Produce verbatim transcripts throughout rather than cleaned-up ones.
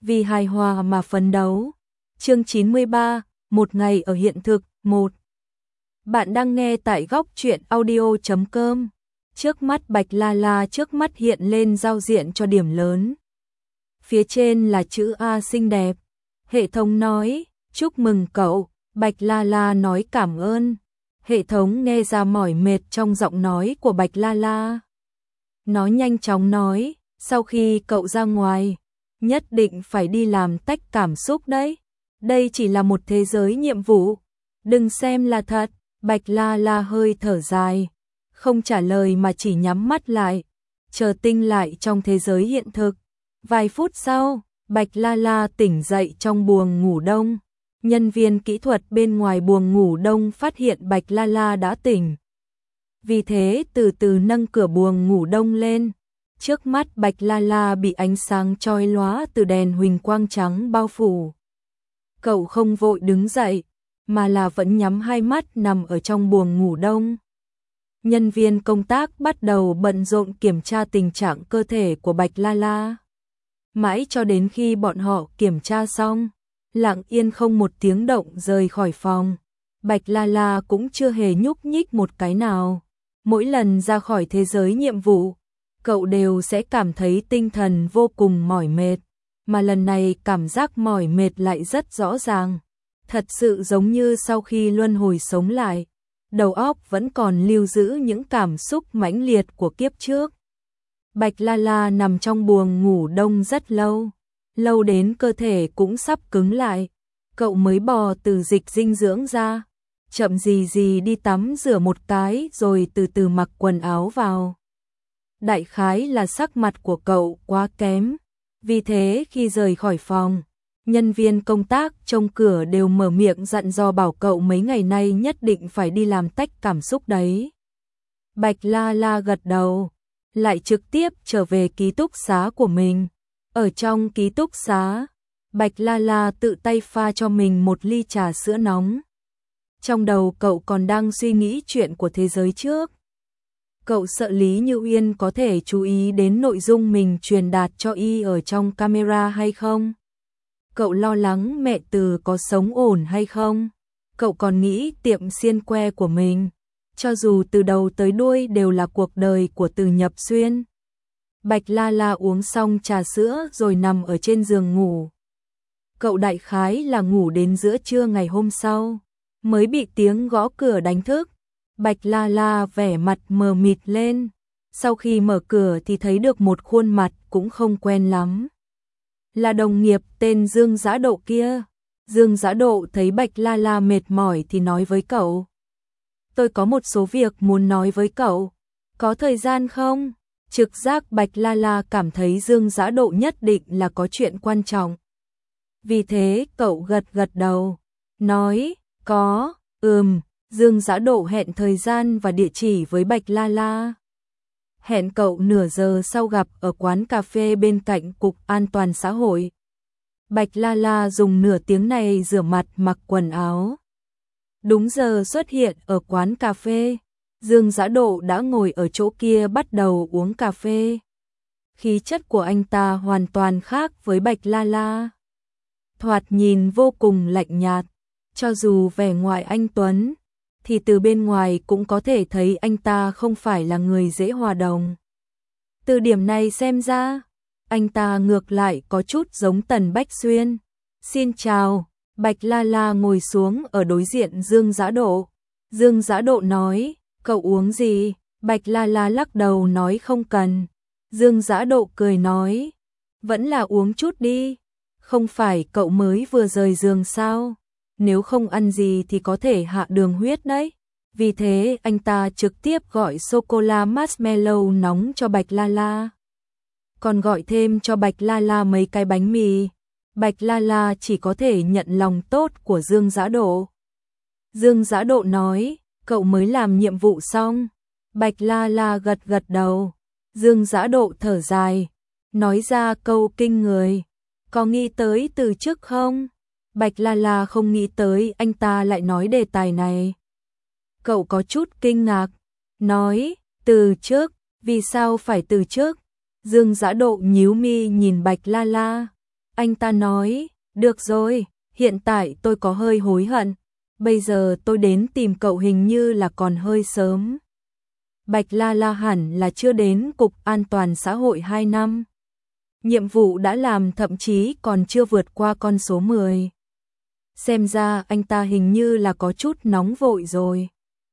vì hài hòa mà phấn đấu. Chương chín mươi ba, một ngày ở hiện thực, một. Bạn đang nghe tại góc truyện audio chấm com. Trước mắt Bạch La La trước mắt hiện lên giao diện cho điểm lớn. Phía trên là chữ A xinh đẹp. Hệ thống nói, chúc mừng cậu. Bạch La La nói cảm ơn. Hệ thống nghe ra mỏi mệt trong giọng nói của Bạch La La. Nó nhanh chóng nói, sau khi cậu ra ngoài, nhất định phải đi làm tách cảm xúc đấy. Đây chỉ là một thế giới nhiệm vụ, đừng xem là thật. Bạch La La hơi thở dài, không trả lời mà chỉ nhắm mắt lại, chờ tinh lại trong thế giới hiện thực. Vài phút sau, Bạch La La tỉnh dậy trong buồng ngủ đông. Nhân viên kỹ thuật bên ngoài buồng ngủ đông phát hiện Bạch La La đã tỉnh. Vì thế từ từ nâng cửa buồng ngủ đông lên. Trước mắt Bạch La La bị ánh sáng chói lóa từ đèn huỳnh quang trắng bao phủ. Cậu không vội đứng dậy, mà là vẫn nhắm hai mắt nằm ở trong buồng ngủ đông. Nhân viên công tác bắt đầu bận rộn kiểm tra tình trạng cơ thể của Bạch La La. Mãi cho đến khi bọn họ kiểm tra xong, lặng yên không một tiếng động rời khỏi phòng. Bạch La La cũng chưa hề nhúc nhích một cái nào. Mỗi lần ra khỏi thế giới nhiệm vụ, cậu đều sẽ cảm thấy tinh thần vô cùng mỏi mệt. Mà lần này cảm giác mỏi mệt lại rất rõ ràng. Thật sự giống như sau khi luân hồi sống lại, đầu óc vẫn còn lưu giữ những cảm xúc mãnh liệt của kiếp trước. Bạch La La nằm trong buồng ngủ đông rất lâu, lâu đến cơ thể cũng sắp cứng lại. Cậu mới bò từ dịch dinh dưỡng ra, chậm gì gì đi tắm rửa một cái rồi từ từ mặc quần áo vào. Đại khái là sắc mặt của cậu quá kém, vì thế khi rời khỏi phòng, nhân viên công tác trông cửa đều mở miệng dặn dò bảo cậu mấy ngày nay nhất định phải đi làm tách cảm xúc đấy. Bạch La La gật đầu, lại trực tiếp trở về ký túc xá của mình. Ở trong ký túc xá, Bạch La La tự tay pha cho mình một ly trà sữa nóng. Trong đầu cậu còn đang suy nghĩ chuyện của thế giới trước. Cậu sợ Lý Như Uyên có thể chú ý đến nội dung mình truyền đạt cho y ở trong camera hay không? Cậu lo lắng mẹ Từ có sống ổn hay không? Cậu còn nghĩ tiệm xiên que của mình, cho dù từ đầu tới đuôi đều là cuộc đời của Từ Nhập Xuyên. Bạch La La uống xong trà sữa rồi nằm ở trên giường ngủ. Cậu đại khái là ngủ đến giữa trưa ngày hôm sau, mới bị tiếng gõ cửa đánh thức. Bạch La La vẻ mặt mờ mịt lên. Sau khi mở cửa thì thấy được một khuôn mặt cũng không quen lắm. Là đồng nghiệp tên Dương Dã Độ kia. Dương Dã Độ thấy Bạch La La mệt mỏi thì nói với cậu. Tôi có một số việc muốn nói với cậu. Có thời gian không? Trực giác Bạch La La cảm thấy Dương Dã Độ nhất định là có chuyện quan trọng. Vì thế cậu gật gật đầu. Nói, có, ừm. Dương Dã Độ hẹn thời gian và địa chỉ với Bạch La La. Hẹn cậu nửa giờ sau gặp ở quán cà phê bên cạnh Cục An toàn xã hội. Bạch La La dùng nửa tiếng này rửa mặt mặc quần áo. Đúng giờ xuất hiện ở quán cà phê. Dương Dã Độ đã ngồi ở chỗ kia bắt đầu uống cà phê. Khí chất của anh ta hoàn toàn khác với Bạch La La. Thoạt nhìn vô cùng lạnh nhạt. Cho dù vẻ ngoài anh tuấn, thì từ bên ngoài cũng có thể thấy anh ta không phải là người dễ hòa đồng. Từ điểm này xem ra, anh ta ngược lại có chút giống Tần Bách Xuyên. Xin chào, Bạch La La ngồi xuống ở đối diện Dương Dã Độ. Dương Dã Độ nói, cậu uống gì? Bạch La La lắc đầu nói không cần. Dương Dã Độ cười nói, vẫn là uống chút đi. Không phải cậu mới vừa rời giường sao? Nếu không ăn gì thì có thể hạ đường huyết đấy. Vì thế anh ta trực tiếp gọi sô-cô-la marshmallow nóng cho Bạch La La. Còn gọi thêm cho Bạch La La mấy cái bánh mì. Bạch La La chỉ có thể nhận lòng tốt của Dương Dã Độ. Dương Dã Độ nói, cậu mới làm nhiệm vụ xong. Bạch La La gật gật đầu. Dương Dã Độ thở dài, nói ra câu kinh người. Có nghĩ tới từ trước không? Bạch La La không nghĩ tới anh ta lại nói đề tài này. Cậu có chút kinh ngạc, nói, từ trước, vì sao phải từ trước? Dương Dã Độ nhíu mi nhìn Bạch La La. Anh ta nói, được rồi, hiện tại tôi có hơi hối hận. Bây giờ tôi đến tìm cậu hình như là còn hơi sớm. Bạch La La hẳn là chưa đến Cục An toàn xã hội hai năm. Nhiệm vụ đã làm thậm chí còn chưa vượt qua con số mười. Xem ra anh ta hình như là có chút nóng vội rồi.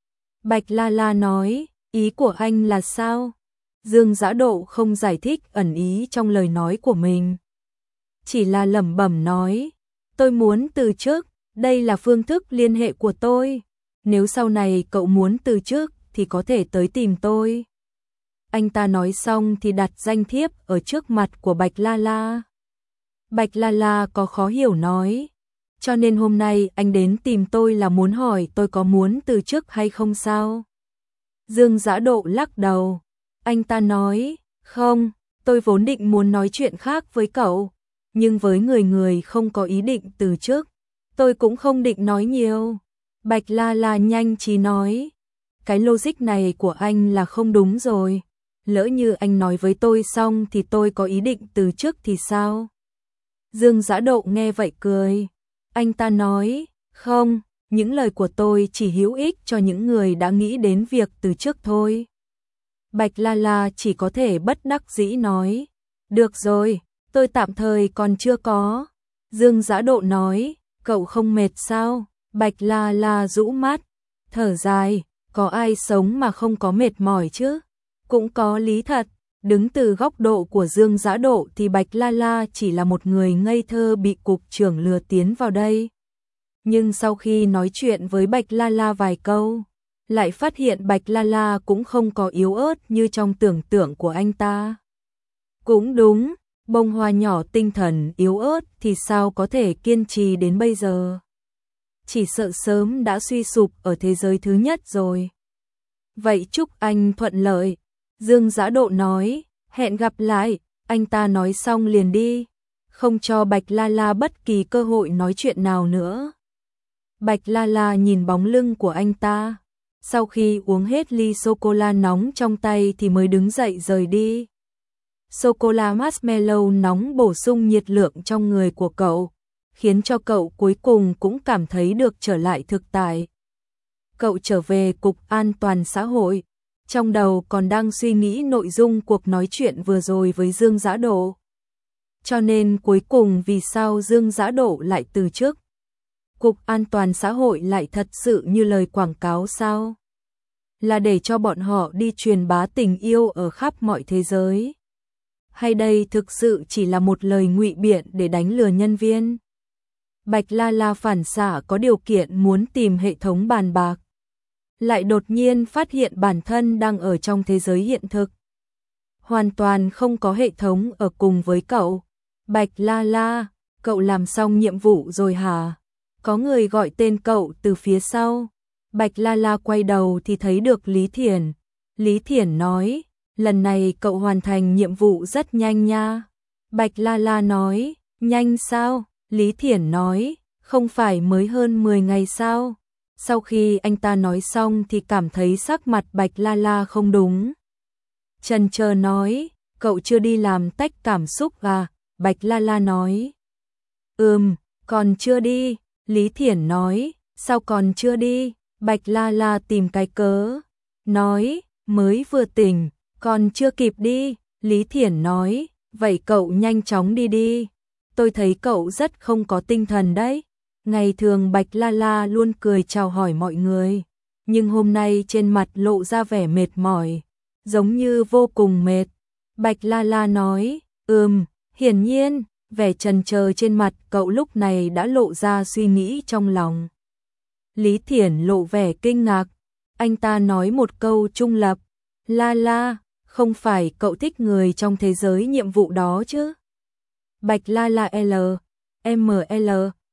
Bạch La La nói, ý của anh là sao? Dương Dã Độ không giải thích ẩn ý trong lời nói của mình. Chỉ là lẩm bẩm nói, tôi muốn từ chức, đây là phương thức liên hệ của tôi. Nếu sau này cậu muốn từ chức thì có thể tới tìm tôi. Anh ta nói xong thì đặt danh thiếp ở trước mặt của Bạch La La. Bạch La La có khó hiểu nói, cho nên hôm nay anh đến tìm tôi là muốn hỏi tôi có muốn từ chức hay không sao? Dương Dã Độ lắc đầu. Anh ta nói, không, tôi vốn định muốn nói chuyện khác với cậu, nhưng với người người không có ý định từ chức, tôi cũng không định nói nhiều. Bạch La La nhanh trí nói, cái logic này của anh là không đúng rồi. Lỡ như anh nói với tôi xong thì tôi có ý định từ chức thì sao? Dương Dã Độ nghe vậy cười. Anh ta nói, không, những lời của tôi chỉ hữu ích cho những người đã nghĩ đến việc từ chức thôi. Bạch La La chỉ có thể bất đắc dĩ nói, được rồi, tôi tạm thời còn chưa có. Dương Dã Độ nói, cậu không mệt sao? Bạch La La rũ mắt, thở dài, có ai sống mà không có mệt mỏi chứ? Cũng có lý thật, đứng từ góc độ của Dương Dã Độ thì Bạch La La chỉ là một người ngây thơ bị cục trưởng lừa tiến vào đây. Nhưng sau khi nói chuyện với Bạch La La vài câu, lại phát hiện Bạch La La cũng không có yếu ớt như trong tưởng tượng của anh ta. Cũng đúng, bông hoa nhỏ tinh thần yếu ớt thì sao có thể kiên trì đến bây giờ? Chỉ sợ sớm đã suy sụp ở thế giới thứ nhất rồi. Vậy chúc anh thuận lợi. Dương Dã Độ nói, hẹn gặp lại. Anh ta nói xong liền đi, không cho Bạch La La bất kỳ cơ hội nói chuyện nào nữa. Bạch La La nhìn bóng lưng của anh ta, sau khi uống hết ly sô-cô-la nóng trong tay thì mới đứng dậy rời đi. Sô-cô-la marshmallow nóng bổ sung nhiệt lượng trong người của cậu, khiến cho cậu cuối cùng cũng cảm thấy được trở lại thực tại. Cậu trở về Cục An toàn xã hội, trong đầu còn đang suy nghĩ nội dung cuộc nói chuyện vừa rồi với Dương Dã Độ. Cho nên cuối cùng vì sao Dương Dã Độ lại từ chức? Cục An toàn xã hội lại thật sự như lời quảng cáo sao? Là để cho bọn họ đi truyền bá tình yêu ở khắp mọi thế giới? Hay đây thực sự chỉ là một lời ngụy biện để đánh lừa nhân viên? Bạch La La phản xạ có điều kiện muốn tìm hệ thống bàn bạc, lại đột nhiên phát hiện bản thân đang ở trong thế giới hiện thực. Hoàn toàn không có hệ thống ở cùng với cậu. Bạch La La, cậu làm xong nhiệm vụ rồi hả? Có người gọi tên cậu từ phía sau. Bạch La La quay đầu thì thấy được Lý Thiển. Lý Thiển nói, lần này cậu hoàn thành nhiệm vụ rất nhanh nha. Bạch La La nói, nhanh sao? Lý Thiển nói, không phải mới hơn mười ngày sao? Sau khi anh ta nói xong thì cảm thấy sắc mặt Bạch La La không đúng. Chần chờ nói, cậu chưa đi làm tách cảm xúc à? Bạch La La nói, ừm, còn chưa đi. Lý Thiển nói, sao còn chưa đi? Bạch La La tìm cái cớ, nói, mới vừa tỉnh, còn chưa kịp đi. Lý Thiển nói, vậy cậu nhanh chóng đi đi. Tôi thấy cậu rất không có tinh thần đấy. Ngày thường Bạch La La luôn cười chào hỏi mọi người, nhưng hôm nay trên mặt lộ ra vẻ mệt mỏi, giống như vô cùng mệt. Bạch La La nói, ừm, hiển nhiên, vẻ chần chờ trên mặt cậu lúc này đã lộ ra suy nghĩ trong lòng. Lý Thiển lộ vẻ kinh ngạc, anh ta nói một câu trung lập, La La, không phải cậu thích người trong thế giới nhiệm vụ đó chứ? Bạch La La L, M L,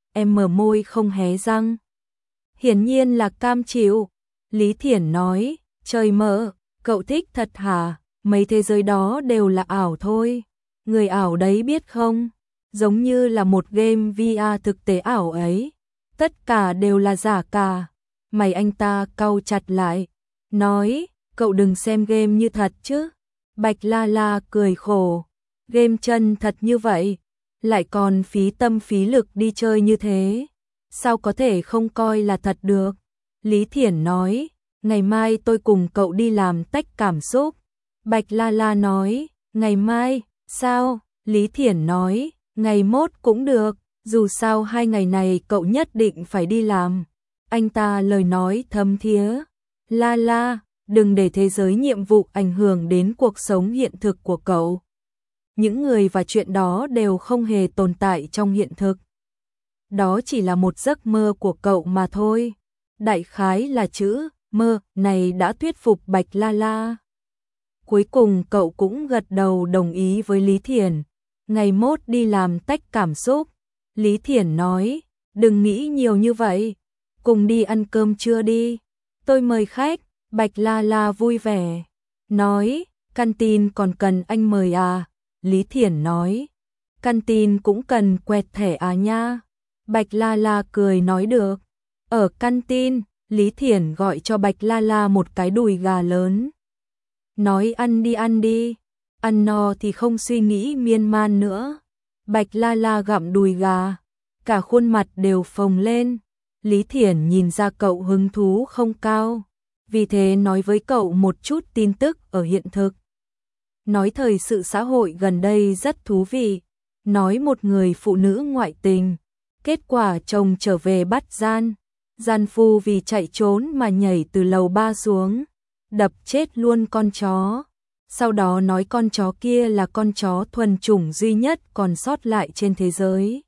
M môi không hé răng. Hiển nhiên là cam chịu. Lý Thiển nói, trời mơ, cậu thích thật hả? Mấy thế giới đó đều là ảo thôi. Người ảo đấy biết không? Giống như là một game vê rờ thực tế ảo ấy. Tất cả đều là giả cả. Mày anh ta cau chặt lại, nói, cậu đừng xem game như thật chứ. Bạch La La cười khổ, game chân thật như vậy. lại còn phí tâm phí lực đi chơi như thế, sao có thể không coi là thật được. Lý Thiển nói, ngày mai tôi cùng cậu đi làm tách cảm xúc. Bạch La La nói, ngày mai, sao? Lý Thiển nói, ngày mốt cũng được, dù sao hai ngày này cậu nhất định phải đi làm. Anh ta lời nói thấm thía, La La, đừng để thế giới nhiệm vụ ảnh hưởng đến cuộc sống hiện thực của cậu. Những người và chuyện đó đều không hề tồn tại trong hiện thực. Đó chỉ là một giấc mơ của cậu mà thôi. Đại khái là chữ mơ này đã thuyết phục Bạch La La. Cuối cùng cậu cũng gật đầu đồng ý với Lý Thiển. Ngày mốt đi làm tách cảm xúc. Lý Thiển nói, đừng nghĩ nhiều như vậy. Cùng đi ăn cơm trưa đi. Tôi mời khách. Bạch La La vui vẻ. Nói, canteen còn cần anh mời à? Lý Thiển nói, canteen cũng cần quẹt thẻ à nha. Bạch La La cười nói được. Ở canteen, Lý Thiển gọi cho Bạch La La một cái đùi gà lớn. Nói ăn đi ăn đi, ăn no thì không suy nghĩ miên man nữa. Bạch La La gặm đùi gà, cả khuôn mặt đều phồng lên. Lý Thiển nhìn ra cậu hứng thú không cao, vì thế nói với cậu một chút tin tức ở hiện thực. Nói thời sự xã hội gần đây rất thú vị, nói một người phụ nữ ngoại tình, kết quả chồng trở về bắt gian, gian phu vì chạy trốn mà nhảy từ lầu ba xuống, đập chết luôn con chó. Sau đó nói con chó kia là con chó thuần chủng duy nhất còn sót lại trên thế giới.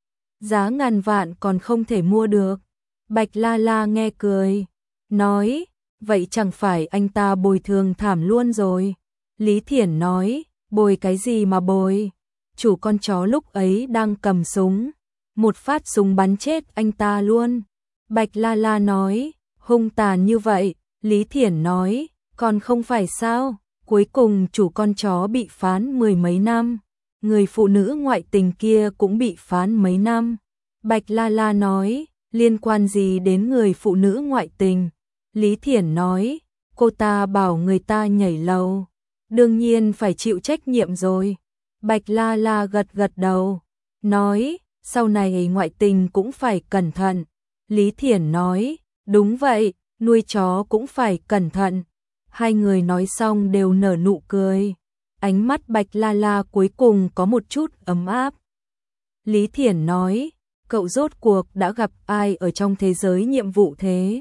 Giá ngàn vạn còn không thể mua được. Bạch La La nghe cười, nói, vậy chẳng phải anh ta bồi thường thảm luôn rồi. Lý Thiển nói, bồi cái gì mà bồi? Chủ con chó lúc ấy đang cầm súng, một phát súng bắn chết anh ta luôn. Bạch La La nói, hung tàn như vậy. Lý Thiển nói, còn không phải sao? Cuối cùng chủ con chó bị phán mười mấy năm, người phụ nữ ngoại tình kia cũng bị phán mấy năm. Bạch La La nói, liên quan gì đến người phụ nữ ngoại tình? Lý Thiển nói, cô ta bảo người ta nhảy lầu, đương nhiên phải chịu trách nhiệm rồi. Bạch La La gật gật đầu, nói, sau này ngoại tình cũng phải cẩn thận. Lý Thiển nói, đúng vậy, nuôi chó cũng phải cẩn thận. Hai người nói xong đều nở nụ cười. Ánh mắt Bạch La La cuối cùng có một chút ấm áp. Lý Thiển nói, cậu rốt cuộc đã gặp ai ở trong thế giới nhiệm vụ thế?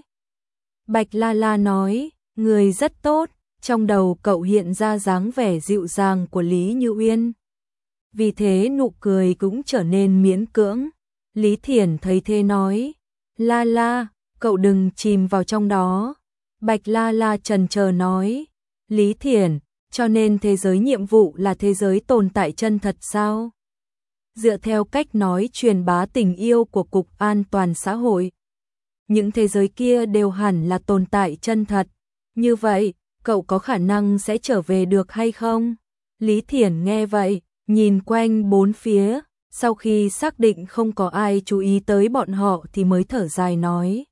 Bạch La La nói, người rất tốt, trong đầu cậu hiện ra dáng vẻ dịu dàng của Lý Như Uyên. Vì thế nụ cười cũng trở nên miễn cưỡng. Lý Thiển thấy thế nói, La La, cậu đừng chìm vào trong đó. Bạch La La chần chờ nói, Lý Thiển, cho nên thế giới nhiệm vụ là thế giới tồn tại chân thật sao? Dựa theo cách nói truyền bá tình yêu của Cục An toàn xã hội, những thế giới kia đều hẳn là tồn tại chân thật. Như vậy, cậu có khả năng sẽ trở về được hay không? Lý Thiển nghe vậy, nhìn quanh bốn phía, sau khi xác định không có ai chú ý tới bọn họ thì mới thở dài nói,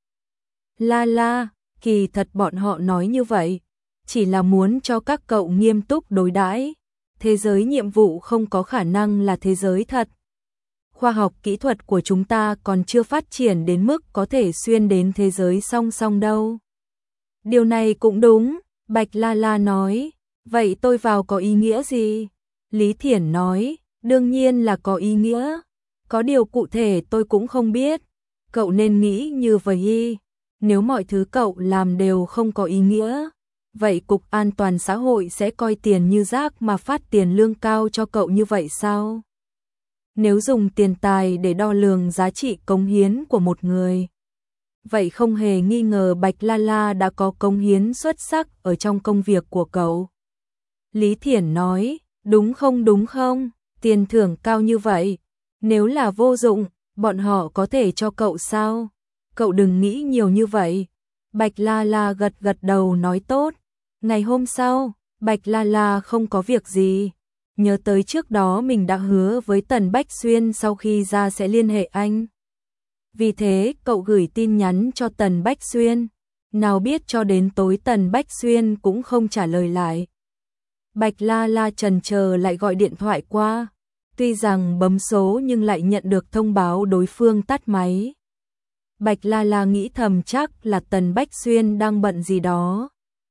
La La, kỳ thật bọn họ nói như vậy, chỉ là muốn cho các cậu nghiêm túc đối đãi. Thế giới nhiệm vụ không có khả năng là thế giới thật. Khoa học kỹ thuật của chúng ta còn chưa phát triển đến mức có thể xuyên đến thế giới song song đâu. Điều này cũng đúng, Bạch La La nói, vậy tôi vào có ý nghĩa gì? Lý Thiển nói, đương nhiên là có ý nghĩa, có điều cụ thể tôi cũng không biết, cậu nên nghĩ như vậy. Nếu mọi thứ cậu làm đều không có ý nghĩa, vậy Cục An toàn xã hội sẽ coi tiền như rác mà phát tiền lương cao cho cậu như vậy sao? Nếu dùng tiền tài để đo lường giá trị cống hiến của một người, vậy không hề nghi ngờ Bạch La La đã có cống hiến xuất sắc ở trong công việc của cậu. Lý Thiển nói, đúng không đúng không, tiền thưởng cao như vậy, nếu là vô dụng, bọn họ có thể cho cậu sao? Cậu đừng nghĩ nhiều như vậy. Bạch La La gật gật đầu nói tốt. Ngày hôm sau, Bạch La La không có việc gì. Nhớ tới trước đó mình đã hứa với Tần Bách Xuyên sau khi ra sẽ liên hệ anh. Vì thế cậu gửi tin nhắn cho Tần Bách Xuyên. Nào biết cho đến tối Tần Bách Xuyên cũng không trả lời lại. Bạch La La chần chờ lại gọi điện thoại qua. Tuy rằng bấm số nhưng lại nhận được thông báo đối phương tắt máy. Bạch La La nghĩ thầm chắc là Tần Bách Xuyên đang bận gì đó.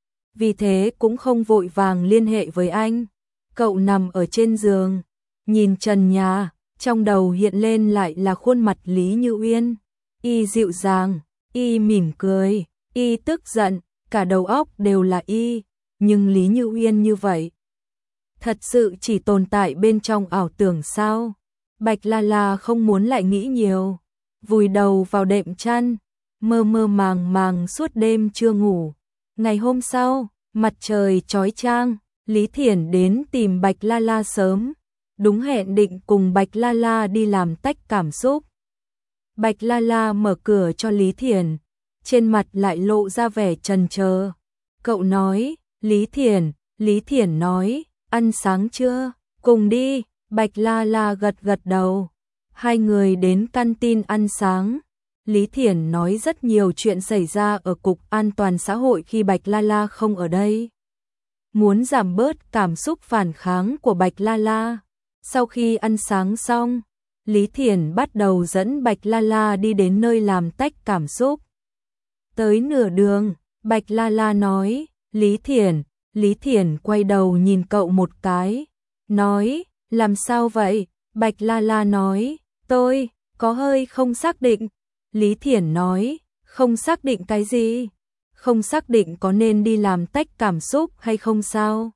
Vì thế cũng không vội vàng liên hệ với anh. Cậu nằm ở trên giường, nhìn trần nhà, trong đầu hiện lên lại là khuôn mặt Lý Như Uyên. Y dịu dàng, y mỉm cười, y tức giận, cả đầu óc đều là y, nhưng Lý Như Uyên như vậy. Thật sự chỉ tồn tại bên trong ảo tưởng sao? Bạch La La không muốn lại nghĩ nhiều, vùi đầu vào đệm chăn, mơ mơ màng màng suốt đêm chưa ngủ. Ngày hôm sau, mặt trời chói chang, Lý Thiển đến tìm Bạch La La sớm, đúng hẹn định cùng Bạch La La đi làm tách cảm xúc. Bạch La La mở cửa cho Lý Thiển, trên mặt lại lộ ra vẻ chần chờ. Cậu nói, Lý Thiển, Lý Thiển nói, ăn sáng chưa? Cùng đi. Bạch La La gật gật đầu. Hai người đến canteen ăn sáng. Lý Thiển nói rất nhiều chuyện xảy ra ở Cục An toàn xã hội khi Bạch La La không ở đây. Muốn giảm bớt cảm xúc phản kháng của Bạch La La. Sau khi ăn sáng xong, Lý Thiển bắt đầu dẫn Bạch La La đi đến nơi làm tách cảm xúc. Tới nửa đường, Bạch La La nói, Lý Thiển, Lý Thiển quay đầu nhìn cậu một cái, nói, làm sao vậy? Bạch La La nói, tôi có hơi không xác định. Lý Thiển nói, không xác định cái gì? Không xác định có nên đi làm tách cảm xúc hay không sao?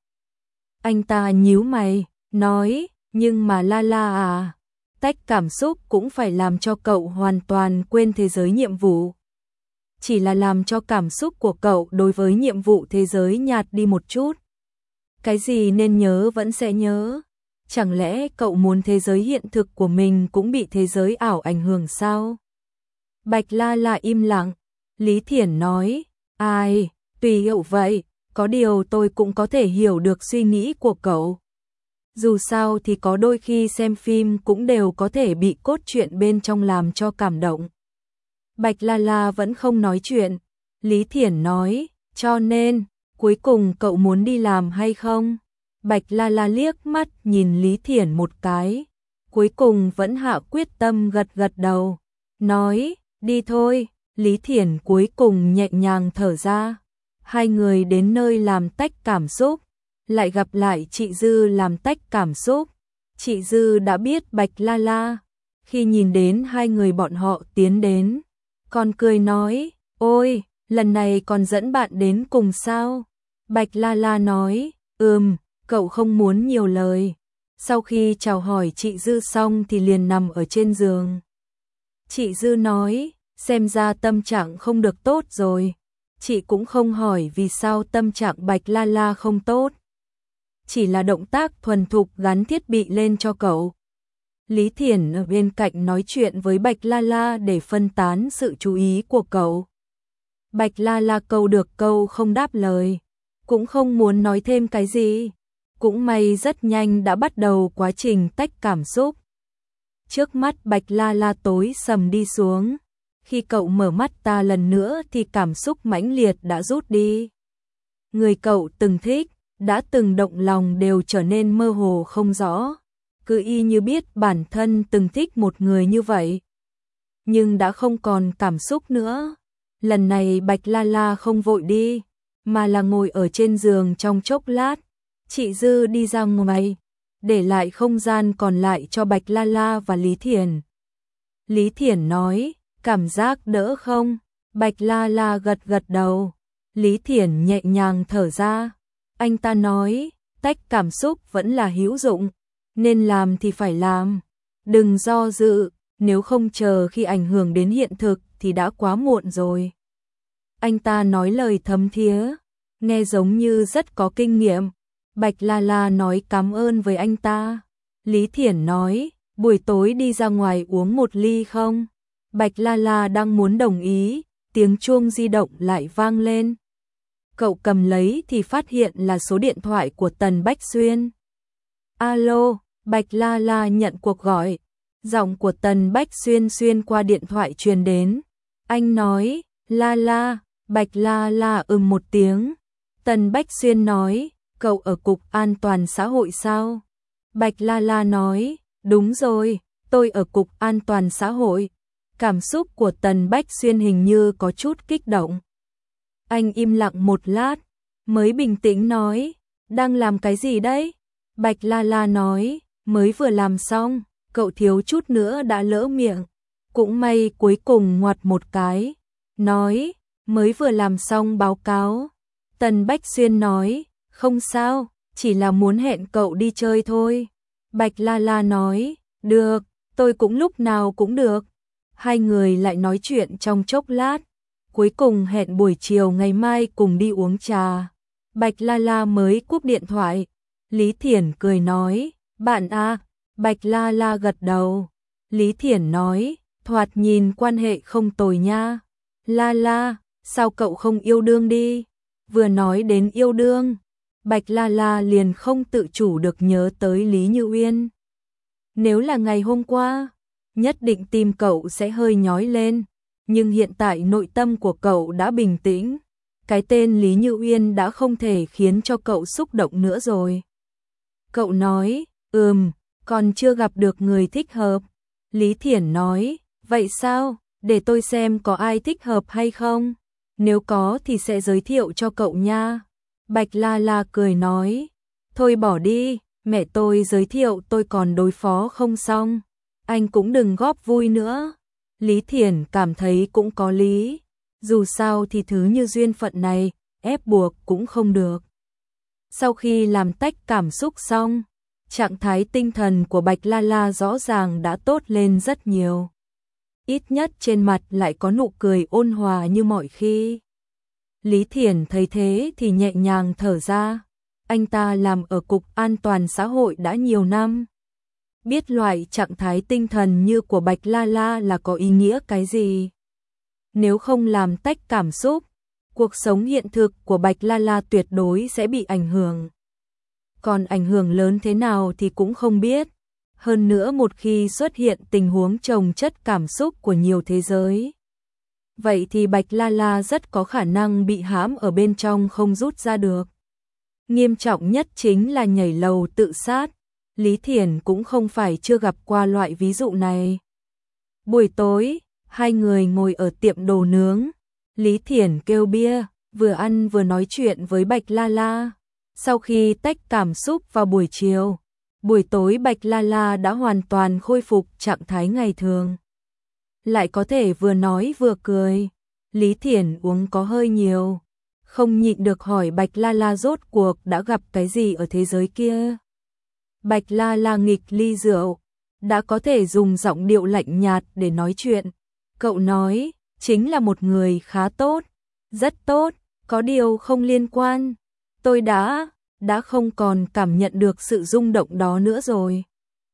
Anh ta nhíu mày, nói, nhưng mà La La à, tách cảm xúc cũng phải làm cho cậu hoàn toàn quên thế giới nhiệm vụ. Chỉ là làm cho cảm xúc của cậu đối với nhiệm vụ thế giới nhạt đi một chút. Cái gì nên nhớ vẫn sẽ nhớ. Chẳng lẽ cậu muốn thế giới hiện thực của mình cũng bị thế giới ảo ảnh hưởng sao? Bạch La La im lặng. Lý Thiển nói, ai, tùy cậu vậy, có điều tôi cũng có thể hiểu được suy nghĩ của cậu. Dù sao thì có đôi khi xem phim cũng đều có thể bị cốt truyện bên trong làm cho cảm động. Bạch La La vẫn không nói chuyện. Lý Thiển nói, cho nên, cuối cùng cậu muốn đi làm hay không? Bạch La La liếc mắt nhìn Lý Thiển một cái, cuối cùng vẫn hạ quyết tâm gật gật đầu, nói, đi thôi. Lý Thiển cuối cùng nhẹ nhàng thở ra. Hai người đến nơi làm tách cảm xúc, lại gặp lại chị Dư làm tách cảm xúc. Chị Dư đã biết Bạch La La, khi nhìn đến hai người bọn họ tiến đến, còn cười nói, ôi, lần này còn dẫn bạn đến cùng sao? Bạch La La nói, ừm, cậu không muốn nhiều lời. Sau khi chào hỏi chị Dư xong thì liền nằm ở trên giường. Chị Dư nói, xem ra tâm trạng không được tốt rồi. Chị cũng không hỏi vì sao tâm trạng Bạch La La không tốt. Chỉ là động tác thuần thục gắn thiết bị lên cho cậu. Lý Thiển ở bên cạnh nói chuyện với Bạch La La để phân tán sự chú ý của cậu. Bạch La La câu được câu không đáp lời, cũng không muốn nói thêm cái gì. Cũng may rất nhanh đã bắt đầu quá trình tách cảm xúc. Trước mắt Bạch La La tối sầm đi xuống. Khi cậu mở mắt ta lần nữa thì cảm xúc mãnh liệt đã rút đi. Người cậu từng thích, đã từng động lòng đều trở nên mơ hồ không rõ. Cứ y như biết bản thân từng thích một người như vậy. Nhưng đã không còn cảm xúc nữa. Lần này Bạch La La không vội đi, mà là ngồi ở trên giường trong chốc lát. Chị Dư đi ra ngoài, để lại không gian còn lại cho Bạch La La và Lý Thiển. Lý Thiển nói, cảm giác đỡ không? Bạch La La gật gật đầu. Lý Thiển nhẹ nhàng thở ra. Anh ta nói, tách cảm xúc vẫn là hữu dụng, nên làm thì phải làm. Đừng do dự, nếu không chờ khi ảnh hưởng đến hiện thực thì đã quá muộn rồi. Anh ta nói lời thấm thía, nghe giống như rất có kinh nghiệm. Bạch La La nói cảm ơn với anh ta. Lý Thiển nói, buổi tối đi ra ngoài uống một ly không? Bạch La La đang muốn đồng ý, tiếng chuông di động lại vang lên. Cậu cầm lấy thì phát hiện là số điện thoại của Tần Bách Xuyên. Alo, Bạch La La nhận cuộc gọi. Giọng của Tần Bách Xuyên xuyên qua điện thoại truyền đến. Anh nói, La La. Bạch La La ừm một tiếng. Tần Bách Xuyên nói, cậu ở Cục An toàn xã hội sao? Bạch La La nói, Đúng rồi, tôi ở Cục An toàn xã hội. Cảm xúc của Tần Bách Xuyên hình như có chút kích động. Anh im lặng một lát, mới bình tĩnh nói, đang làm cái gì đấy? Bạch La La nói, mới vừa làm xong, cậu thiếu chút nữa đã lỡ miệng. Cũng may cuối cùng ngoặt một cái, nói, mới vừa làm xong báo cáo. Tần Bách Xuyên nói, không sao, chỉ là muốn hẹn cậu đi chơi thôi. Bạch La La nói, được, tôi cũng lúc nào cũng được. Hai người lại nói chuyện trong chốc lát, cuối cùng hẹn buổi chiều ngày mai cùng đi uống trà. Bạch La La mới cúp điện thoại, Lý Thiển cười nói, bạn à, Bạch La La gật đầu. Lý Thiển nói, thoạt nhìn quan hệ không tồi nha. La La, sao cậu không yêu đương đi? Vừa nói đến yêu đương, Bạch La La liền không tự chủ được nhớ tới Lý Như Uyên. Nếu là ngày hôm qua, nhất định tim cậu sẽ hơi nhói lên, nhưng hiện tại nội tâm của cậu đã bình tĩnh. Cái tên Lý Như Uyên đã không thể khiến cho cậu xúc động nữa rồi. Cậu nói, ừm, còn chưa gặp được người thích hợp. Lý Thiển nói, vậy sao, để tôi xem có ai thích hợp hay không. Nếu có thì sẽ giới thiệu cho cậu nha. Bạch La La cười nói, thôi bỏ đi, mẹ tôi giới thiệu tôi còn đối phó không xong. Anh cũng đừng góp vui nữa. Lý Thiển cảm thấy cũng có lý. Dù sao thì thứ như duyên phận này, ép buộc cũng không được. Sau khi làm tách cảm xúc xong, trạng thái tinh thần của Bạch La La rõ ràng đã tốt lên rất nhiều. Ít nhất trên mặt lại có nụ cười ôn hòa như mọi khi. Lý Thiển thấy thế thì nhẹ nhàng thở ra. Anh ta làm ở Cục An toàn xã hội đã nhiều năm. Biết loại trạng thái tinh thần như của Bạch La La là có ý nghĩa cái gì. Nếu không làm tách cảm xúc, cuộc sống hiện thực của Bạch La La tuyệt đối sẽ bị ảnh hưởng. Còn ảnh hưởng lớn thế nào thì cũng không biết. Hơn nữa một khi xuất hiện tình huống chồng chất cảm xúc của nhiều thế giới, vậy thì Bạch La La rất có khả năng bị hãm ở bên trong không rút ra được. Nghiêm trọng nhất chính là nhảy lầu tự sát. Lý Thiển cũng không phải chưa gặp qua loại ví dụ này. Buổi tối, hai người ngồi ở tiệm đồ nướng. Lý Thiển kêu bia, vừa ăn vừa nói chuyện với Bạch La La. Sau khi tách cảm xúc vào buổi chiều, buổi tối Bạch La La đã hoàn toàn khôi phục trạng thái ngày thường. Lại có thể vừa nói vừa cười. Lý Thiển uống có hơi nhiều, không nhịn được hỏi Bạch La La rốt cuộc đã gặp cái gì ở thế giới kia. Bạch La La nghịch ly rượu, đã có thể dùng giọng điệu lạnh nhạt để nói chuyện. Cậu nói, chính là một người khá tốt, rất tốt, có điều không liên quan. Tôi đã, đã không còn cảm nhận được sự rung động đó nữa rồi.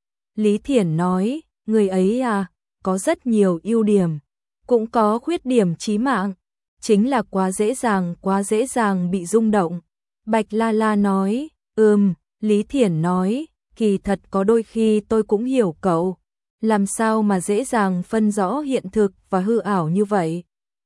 Lý Thiển nói, người ấy à, có rất nhiều ưu điểm, cũng có khuyết điểm chí mạng, chính là quá dễ dàng, quá dễ dàng bị rung động. Bạch La La nói, ừm, Lý Thiển nói, kỳ thật có đôi khi tôi cũng hiểu cậu, làm sao mà dễ dàng phân rõ hiện thực và hư ảo như vậy.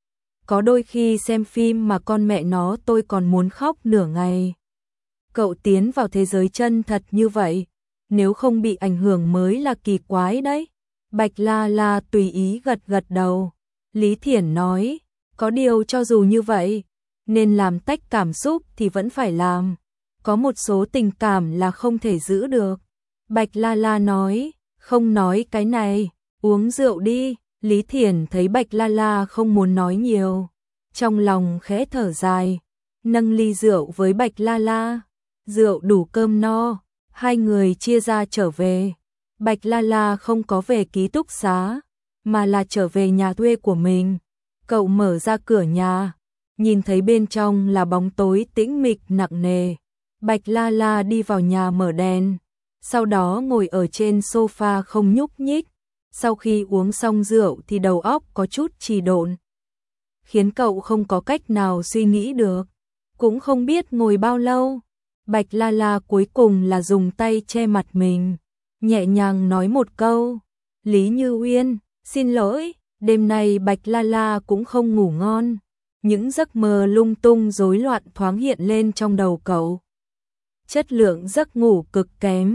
Có đôi khi xem phim mà con mẹ nó tôi còn muốn khóc nửa ngày. Cậu tiến vào thế giới chân thật như vậy, nếu không bị ảnh hưởng mới là kỳ quái đấy. Bạch La La tùy ý gật gật đầu. Lý Thiển nói, có điều cho dù như vậy, nên làm tách cảm xúc thì vẫn phải làm. Có một số tình cảm là không thể giữ được. Bạch La La nói, không nói cái này, uống rượu đi. Lý Thiển thấy Bạch La La không muốn nói nhiều, trong lòng khẽ thở dài, nâng ly rượu với Bạch La La. Rượu đủ cơm no, hai người chia ra trở về. Bạch La La không có về ký túc xá, mà là trở về nhà thuê của mình. Cậu mở ra cửa nhà, nhìn thấy bên trong là bóng tối tĩnh mịch nặng nề. Bạch La La đi vào nhà mở đèn, sau đó ngồi ở trên sofa không nhúc nhích. Sau khi uống xong rượu thì đầu óc có chút trì độn, khiến cậu không có cách nào suy nghĩ được, cũng không biết ngồi bao lâu. Bạch La La cuối cùng là dùng tay che mặt mình, nhẹ nhàng nói một câu, Lý Như Uyên, xin lỗi. Đêm nay Bạch La La cũng không ngủ ngon, những giấc mơ lung tung rối loạn thoáng hiện lên trong đầu cậu. Chất lượng giấc ngủ cực kém,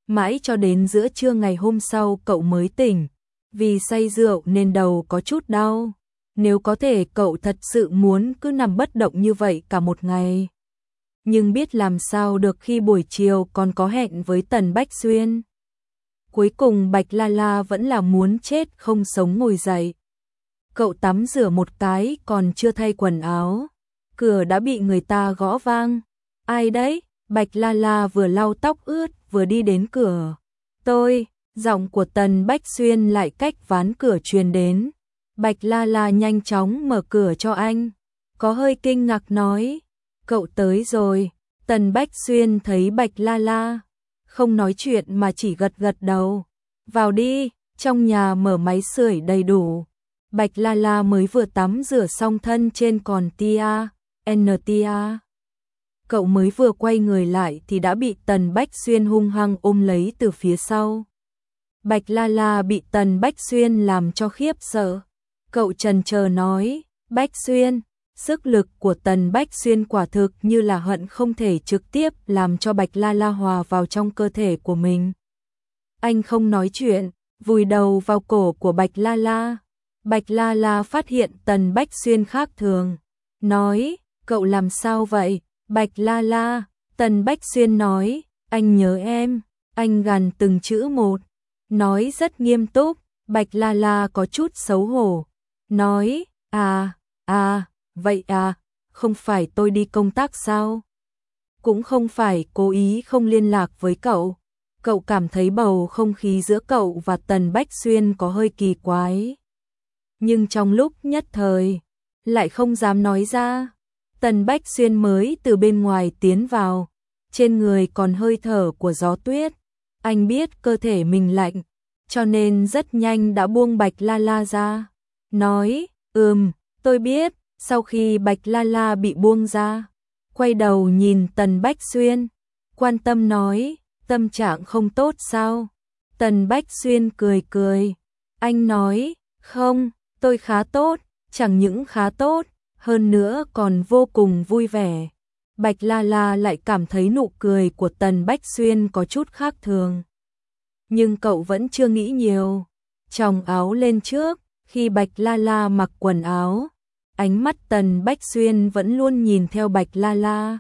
Mãi cho đến giữa trưa ngày hôm sau cậu mới tỉnh, vì say rượu nên đầu có chút đau. Nếu có thể cậu thật sự muốn cứ nằm bất động như vậy cả một ngày. Nhưng biết làm sao được khi buổi chiều còn có hẹn với Tần Bách Xuyên. Cuối cùng Bạch La La vẫn là muốn chết không sống ngồi dậy. Cậu tắm rửa một cái còn chưa thay quần áo. Cửa đã bị người ta gõ vang. Ai đấy? Bạch La La vừa lau tóc ướt vừa đi đến cửa. Tôi, giọng của Tần Bách Xuyên lại cách ván cửa truyền đến. Bạch La La nhanh chóng mở cửa cho anh. Có hơi kinh ngạc nói. Cậu tới rồi. Tần Bách Xuyên thấy Bạch La La không nói chuyện mà chỉ gật gật đầu. Vào đi, trong nhà mở máy sưởi đầy đủ. Bạch La La mới vừa tắm rửa xong thân trên còn tia, en tia. Cậu mới vừa quay người lại thì đã bị Tần Bách Xuyên hung hăng ôm lấy từ phía sau. Bạch La La bị Tần Bách Xuyên làm cho khiếp sợ. Cậu chần chờ nói, Bách Xuyên, sức lực của Tần Bách Xuyên quả thực như là hận không thể trực tiếp làm cho Bạch La La hòa vào trong cơ thể của mình. Anh không nói chuyện, vùi đầu vào cổ của Bạch La La. Bạch La La phát hiện Tần Bách Xuyên khác thường. Nói, cậu làm sao vậy? Bạch La La, Tần Bách Xuyên nói, anh nhớ em. Anh gằn từng chữ một. Nói rất nghiêm túc. Bạch La La có chút xấu hổ. Nói, à, à, vậy à, không phải tôi đi công tác sao? Cũng không phải cố ý không liên lạc với cậu. Cậu cảm thấy bầu không khí giữa cậu và Tần Bách Xuyên có hơi kỳ quái. Nhưng trong lúc nhất thời, lại không dám nói ra. Tần Bách Xuyên mới từ bên ngoài tiến vào, trên người còn hơi thở của gió tuyết. Anh biết cơ thể mình lạnh, cho nên rất nhanh đã buông Bạch La La ra. Nói, ừm, tôi biết. Sau khi Bạch La La bị buông ra, quay đầu nhìn Tần Bách Xuyên, quan tâm nói, tâm trạng không tốt sao? Tần Bách Xuyên cười cười. Anh nói, không, tôi khá tốt, chẳng những khá tốt, hơn nữa còn vô cùng vui vẻ. Bạch La La lại cảm thấy nụ cười của Tần Bách Xuyên có chút khác thường. Nhưng cậu vẫn chưa nghĩ nhiều. Chòng áo lên trước, khi Bạch La La mặc quần áo, ánh mắt Tần Bách Xuyên vẫn luôn nhìn theo Bạch La La.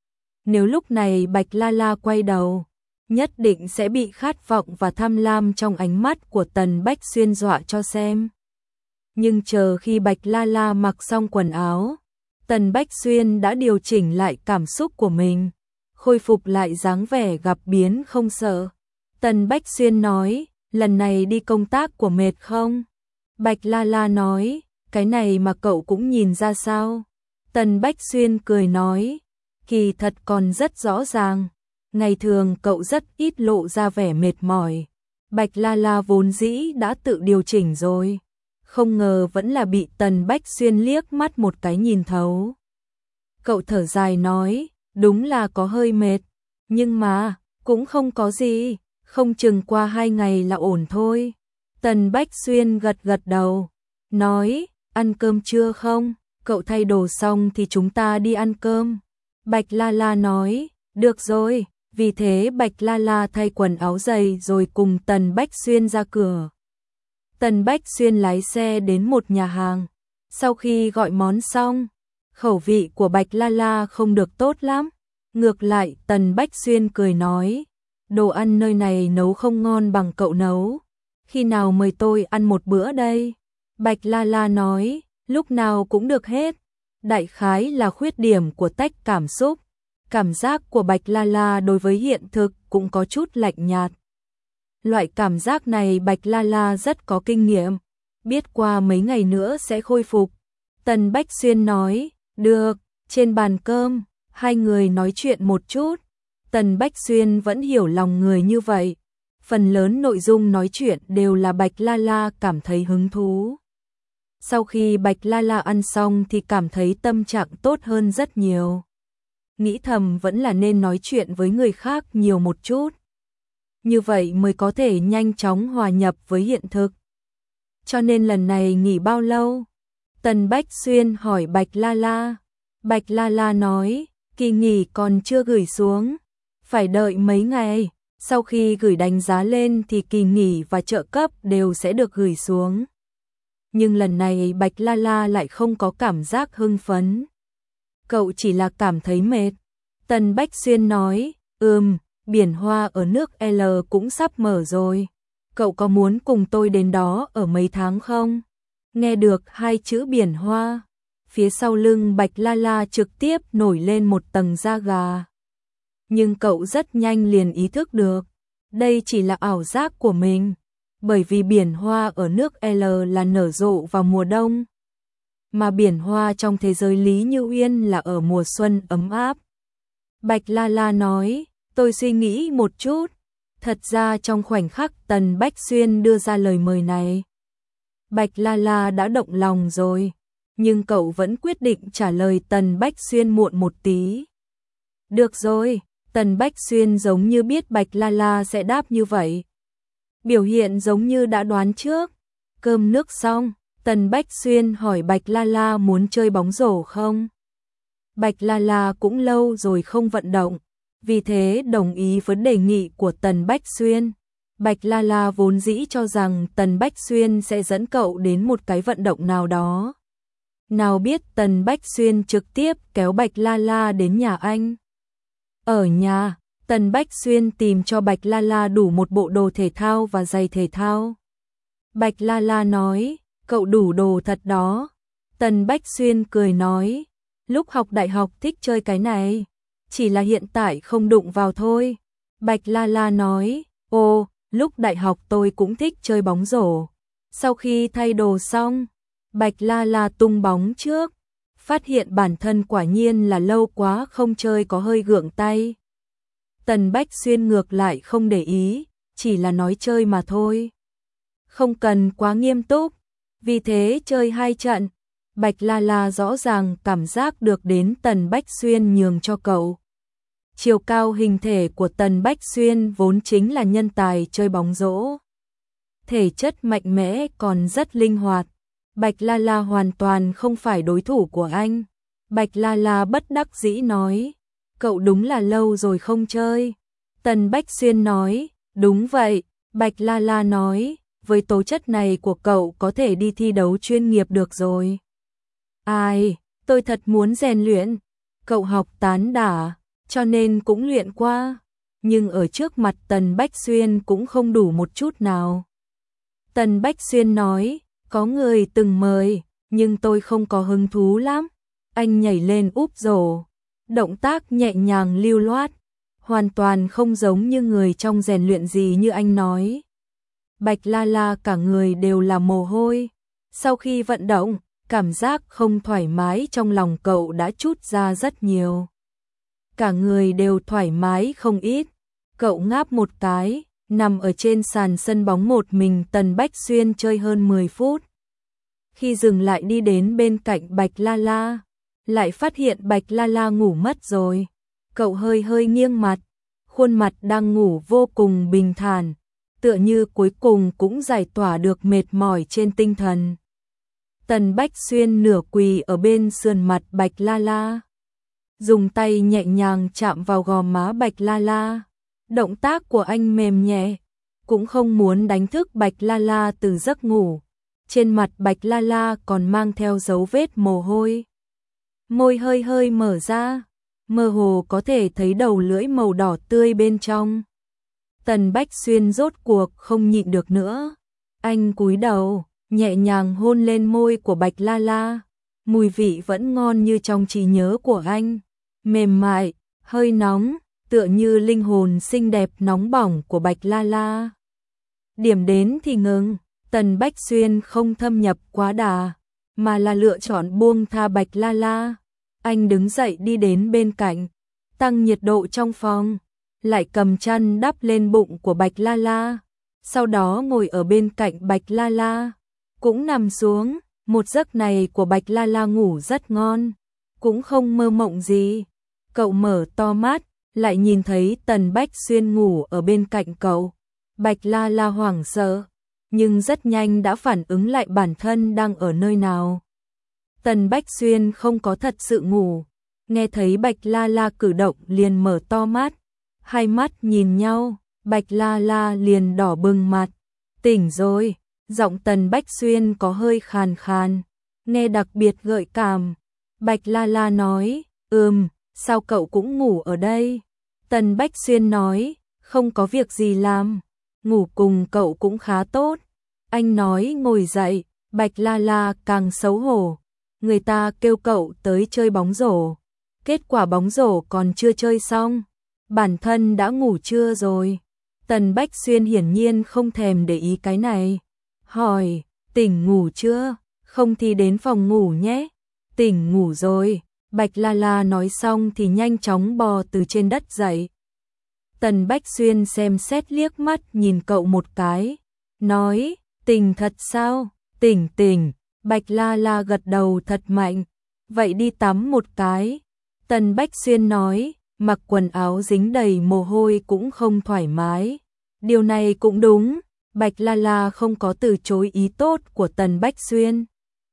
Nếu lúc này Bạch La La quay đầu, nhất định sẽ bị khát vọng và tham lam trong ánh mắt của Tần Bách Xuyên dọa cho xem. Nhưng chờ khi Bạch La La mặc xong quần áo, Tần Bách Xuyên đã điều chỉnh lại cảm xúc của mình, khôi phục lại dáng vẻ gặp biến không sợ. Tần Bách Xuyên nói, lần này đi công tác của mệt không? Bạch La La nói, cái này mà cậu cũng nhìn ra sao? Tần Bách Xuyên cười nói, kỳ thật còn rất rõ ràng. Ngày thường cậu rất ít lộ ra vẻ mệt mỏi. Bạch La La vốn dĩ đã tự điều chỉnh rồi. Không ngờ vẫn là bị Tần Bách Xuyên liếc mắt một cái nhìn thấu. Cậu thở dài nói, đúng là có hơi mệt. Nhưng mà, cũng không có gì. Không chừng qua hai ngày là ổn thôi. Tần Bách Xuyên gật gật đầu. Nói, ăn cơm chưa không? Cậu thay đồ xong thì chúng ta đi ăn cơm. Bạch La La nói, được rồi. Vì thế Bạch La La thay quần áo giày rồi cùng Tần Bách Xuyên ra cửa. Tần Bách Xuyên lái xe đến một nhà hàng. Sau khi gọi món xong, khẩu vị của Bạch La La không được tốt lắm. Ngược lại Tần Bách Xuyên cười nói, đồ ăn nơi này nấu không ngon bằng cậu nấu. Khi nào mời tôi ăn một bữa đây? Bạch La La nói, lúc nào cũng được hết. Đại khái là khuyết điểm của tách cảm xúc. Cảm giác của Bạch La La đối với hiện thực cũng có chút lạnh nhạt. Loại cảm giác này Bạch La La rất có kinh nghiệm, biết qua mấy ngày nữa sẽ khôi phục. Tần Bách Xuyên nói, được, trên bàn cơm, hai người nói chuyện một chút. Tần Bách Xuyên vẫn hiểu lòng người như vậy. Phần lớn nội dung nói chuyện đều là Bạch La La cảm thấy hứng thú. Sau khi Bạch La La ăn xong thì cảm thấy tâm trạng tốt hơn rất nhiều. Nghĩ thầm vẫn là nên nói chuyện với người khác nhiều một chút. Như vậy mới có thể nhanh chóng hòa nhập với hiện thực. Cho nên lần này nghỉ bao lâu? Tần Bách Xuyên hỏi Bạch La La. Bạch La La nói, kỳ nghỉ còn chưa gửi xuống. Phải đợi mấy ngày. Sau khi gửi đánh giá lên thì kỳ nghỉ và trợ cấp đều sẽ được gửi xuống. Nhưng lần này Bạch La La lại không có cảm giác hưng phấn. Cậu chỉ là cảm thấy mệt. Tần Bách Xuyên nói, ừm, biển hoa ở nước L cũng sắp mở rồi. Cậu có muốn cùng tôi đến đó ở mấy tháng không? Nghe được hai chữ biển hoa, phía sau lưng Bạch La La trực tiếp nổi lên một tầng da gà. Nhưng cậu rất nhanh liền ý thức được, đây chỉ là ảo giác của mình, bởi vì biển hoa ở nước L là nở rộ vào mùa đông, mà biển hoa trong thế giới Lý Như Uyên là ở mùa xuân ấm áp. Bạch La La nói, tôi suy nghĩ một chút. Thật ra trong khoảnh khắc Tần Bách Xuyên đưa ra lời mời này, Bạch La La đã động lòng rồi, nhưng cậu vẫn quyết định trả lời Tần Bách Xuyên muộn một tí. Được rồi, Tần Bách Xuyên giống như biết Bạch La La sẽ đáp như vậy. Biểu hiện giống như đã đoán trước. Cơm nước xong, Tần Bách Xuyên hỏi Bạch La La muốn chơi bóng rổ không? Bạch La La cũng lâu rồi không vận động, vì thế đồng ý với đề nghị của Tần Bách Xuyên. Bạch La La vốn dĩ cho rằng Tần Bách Xuyên sẽ dẫn cậu đến một cái vận động nào đó. Nào biết Tần Bách Xuyên trực tiếp kéo Bạch La La đến nhà anh. Ở nhà, Tần Bách Xuyên tìm cho Bạch La La đủ một bộ đồ thể thao và giày thể thao. Bạch La La nói, cậu đủ đồ thật đó. Tần Bách Xuyên cười nói, lúc học đại học thích chơi cái này, chỉ là hiện tại không đụng vào thôi. Bạch La La nói, ồ, lúc đại học tôi cũng thích chơi bóng rổ. Sau khi thay đồ xong, Bạch La La tung bóng trước, phát hiện bản thân quả nhiên là lâu quá không chơi có hơi gượng tay. Tần Bách Xuyên ngược lại không để ý, chỉ là nói chơi mà thôi. Không cần quá nghiêm túc, vì thế chơi hai trận. Bạch La La rõ ràng cảm giác được đến Tần Bách Xuyên nhường cho cậu. Chiều cao hình thể của Tần Bách Xuyên vốn chính là nhân tài chơi bóng rổ. Thể chất mạnh mẽ còn rất linh hoạt. Bạch La La hoàn toàn không phải đối thủ của anh. Bạch La La bất đắc dĩ nói, cậu đúng là lâu rồi không chơi. Tần Bách Xuyên nói, đúng vậy. Bạch La La nói, với tố chất này của cậu có thể đi thi đấu chuyên nghiệp được rồi. Ai, tôi thật muốn rèn luyện. Cậu học tán đả, cho nên cũng luyện qua. Nhưng ở trước mặt Tần Bách Xuyên cũng không đủ một chút nào. Tần Bách Xuyên nói, có người từng mời, nhưng tôi không có hứng thú lắm. Anh nhảy lên úp rổ, động tác nhẹ nhàng lưu loát, hoàn toàn không giống như người trong rèn luyện gì như anh nói. Bạch La La cả người đều là mồ hôi. Sau khi vận động, cảm giác không thoải mái trong lòng cậu đã trút ra rất nhiều. Cả người đều thoải mái không ít. Cậu ngáp một cái, nằm ở trên sàn sân bóng một mình. Tần Bách Xuyên chơi hơn mười phút. Khi dừng lại đi đến bên cạnh Bạch La La, lại phát hiện Bạch La La ngủ mất rồi. Cậu hơi hơi nghiêng mặt, khuôn mặt đang ngủ vô cùng bình thản, tựa như cuối cùng cũng giải tỏa được mệt mỏi trên tinh thần. Tần Bách Xuyên nửa quỳ ở bên sườn mặt Bạch La La, dùng tay nhẹ nhàng chạm vào gò má Bạch La La. Động tác của anh mềm nhẹ, cũng không muốn đánh thức Bạch La La từ giấc ngủ. Trên mặt Bạch La La còn mang theo dấu vết mồ hôi. Môi hơi hơi mở ra, mơ hồ có thể thấy đầu lưỡi màu đỏ tươi bên trong. Tần Bách Xuyên rốt cuộc không nhịn được nữa. Anh cúi đầu, nhẹ nhàng hôn lên môi của Bạch La La. Mùi vị vẫn ngon như trong trí nhớ của anh. Mềm mại, hơi nóng, tựa như linh hồn xinh đẹp nóng bỏng của Bạch La La. Điểm đến thì ngừng. Tần Bách Xuyên không thâm nhập quá đà, mà là lựa chọn buông tha Bạch La La. Anh đứng dậy đi đến bên cạnh, tăng nhiệt độ trong phòng, lại cầm chăn đắp lên bụng của Bạch La La, sau đó ngồi ở bên cạnh Bạch La La, cũng nằm xuống. Một giấc này của Bạch La La ngủ rất ngon, cũng không mơ mộng gì. Cậu mở to mắt, lại nhìn thấy Tần Bách Xuyên ngủ ở bên cạnh cậu. Bạch La La hoảng sợ, nhưng rất nhanh đã phản ứng lại bản thân đang ở nơi nào. Tần Bách Xuyên không có thật sự ngủ, nghe thấy Bạch La La cử động liền mở to mắt, hai mắt nhìn nhau, Bạch La La liền đỏ bừng mặt. Tỉnh rồi, giọng Tần Bách Xuyên có hơi khàn khàn, nghe đặc biệt gợi cảm. Bạch La La nói, ừm, sao cậu cũng ngủ ở đây? Tần Bách Xuyên nói, không có việc gì làm, ngủ cùng cậu cũng khá tốt. Anh nói ngồi dậy, Bạch La La càng xấu hổ. Người ta kêu cậu tới chơi bóng rổ, kết quả bóng rổ còn chưa chơi xong, bản thân đã ngủ trưa rồi. Tần Bách Xuyên hiển nhiên không thèm để ý cái này. Hỏi, tỉnh ngủ chưa? Không thì đến phòng ngủ nhé. Tỉnh ngủ rồi. Bạch La La nói xong thì nhanh chóng bò từ trên đất dậy. Tần Bách Xuyên xem xét liếc mắt nhìn cậu một cái, nói, tỉnh thật sao? Tỉnh tỉnh. Bạch La La gật đầu thật mạnh. Vậy đi tắm một cái. Tần Bách Xuyên nói, mặc quần áo dính đầy mồ hôi cũng không thoải mái. Điều này cũng đúng, Bạch La La không có từ chối ý tốt của Tần Bách Xuyên.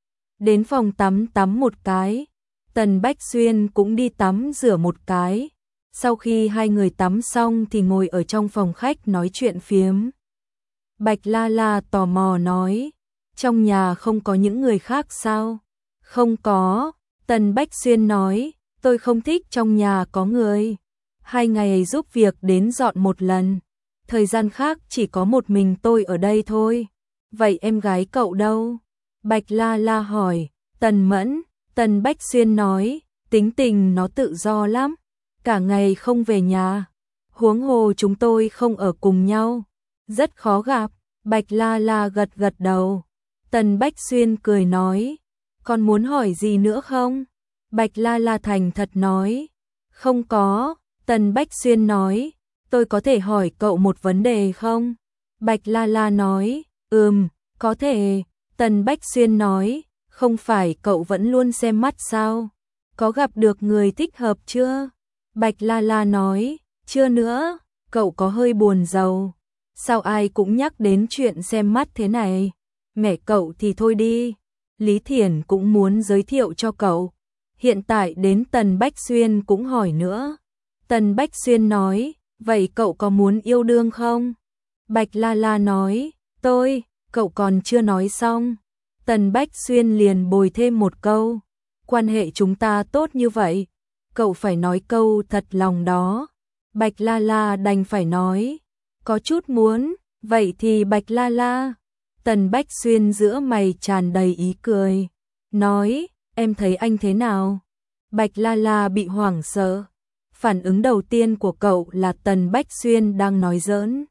Đến phòng tắm tắm một cái, Tần Bách Xuyên cũng đi tắm rửa một cái. Sau khi hai người tắm xong thì ngồi ở trong phòng khách nói chuyện phiếm. Bạch La La tò mò nói, trong nhà không có những người khác sao? Không có, Tần Bách Xuyên nói, tôi không thích trong nhà có người. Hai ngày giúp việc đến dọn một lần, thời gian khác chỉ có một mình tôi ở đây thôi. Vậy em gái cậu đâu? Bạch La La hỏi. Tần Mẫn. Tần Bách Xuyên nói, tính tình nó tự do lắm, cả ngày không về nhà. Huống hồ chúng tôi không ở cùng nhau, rất khó gặp. Bạch La La gật gật đầu. Tần Bách Xuyên cười nói, còn muốn hỏi gì nữa không? Bạch La La thành thật nói, không có. Tần Bách Xuyên nói, tôi có thể hỏi cậu một vấn đề không? Bạch La La nói, ừm, có thể. Tần Bách Xuyên nói, không phải cậu vẫn luôn xem mắt sao? Có gặp được người thích hợp chưa? Bạch La La nói, chưa nữa. Cậu có hơi buồn rầu. Sao ai cũng nhắc đến chuyện xem mắt thế này? Mẹ cậu thì thôi đi. Lý Thiển cũng muốn giới thiệu cho cậu. Hiện tại đến Tần Bách Xuyên cũng hỏi nữa. Tần Bách Xuyên nói, vậy cậu có muốn yêu đương không? Bạch La La nói, tôi, cậu còn chưa nói xong. Tần Bách Xuyên liền bồi thêm một câu, quan hệ chúng ta tốt như vậy, cậu phải nói câu thật lòng đó. Bạch La La đành phải nói, có chút muốn. Vậy thì Bạch La La. Tần Bách Xuyên giữa mày tràn đầy ý cười, nói, em thấy anh thế nào? Bạch La La bị hoảng sợ. Phản ứng đầu tiên của cậu là Tần Bách Xuyên đang nói giỡn.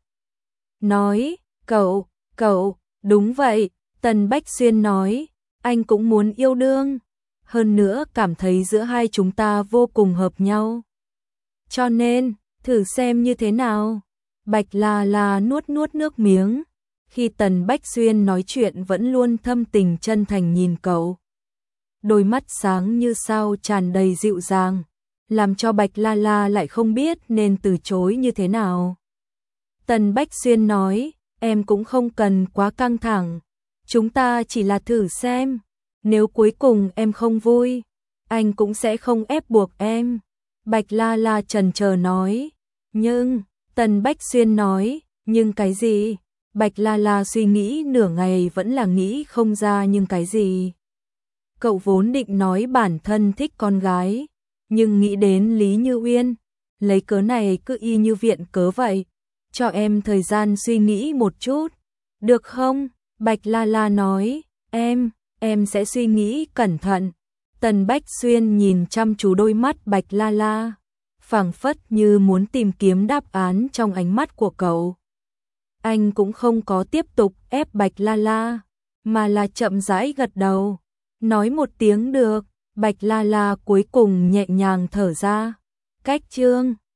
Nói, cậu, cậu, đúng vậy. Tần Bách Xuyên nói, anh cũng muốn yêu đương. Hơn nữa cảm thấy giữa hai chúng ta vô cùng hợp nhau. Cho nên, thử xem như thế nào. Bạch La La nuốt nuốt nước miếng. Khi Tần Bách Xuyên nói chuyện vẫn luôn thâm tình chân thành nhìn cậu. Đôi mắt sáng như sao tràn đầy dịu dàng, làm cho Bạch La La lại không biết nên từ chối như thế nào. Tần Bách Xuyên nói, em cũng không cần quá căng thẳng. Chúng ta chỉ là thử xem. Nếu cuối cùng em không vui, anh cũng sẽ không ép buộc em. Bạch La La chần chờ nói. Nhưng, Tần Bách Xuyên nói, nhưng cái gì? Bạch La La suy nghĩ nửa ngày vẫn là nghĩ không ra nhưng cái gì. Cậu vốn định nói bản thân thích con gái, nhưng nghĩ đến Lý Như Uyên, lấy cớ này cứ y như viện cớ vậy. Cho em thời gian suy nghĩ một chút, được không? Bạch La La nói, em, em sẽ suy nghĩ cẩn thận. Tần Bách Xuyên nhìn chăm chú đôi mắt Bạch La La, phảng phất như muốn tìm kiếm đáp án trong ánh mắt của cậu. Anh cũng không có tiếp tục ép Bạch La La, mà là chậm rãi gật đầu, nói một tiếng được. Bạch La La cuối cùng nhẹ nhàng thở ra. Cách chương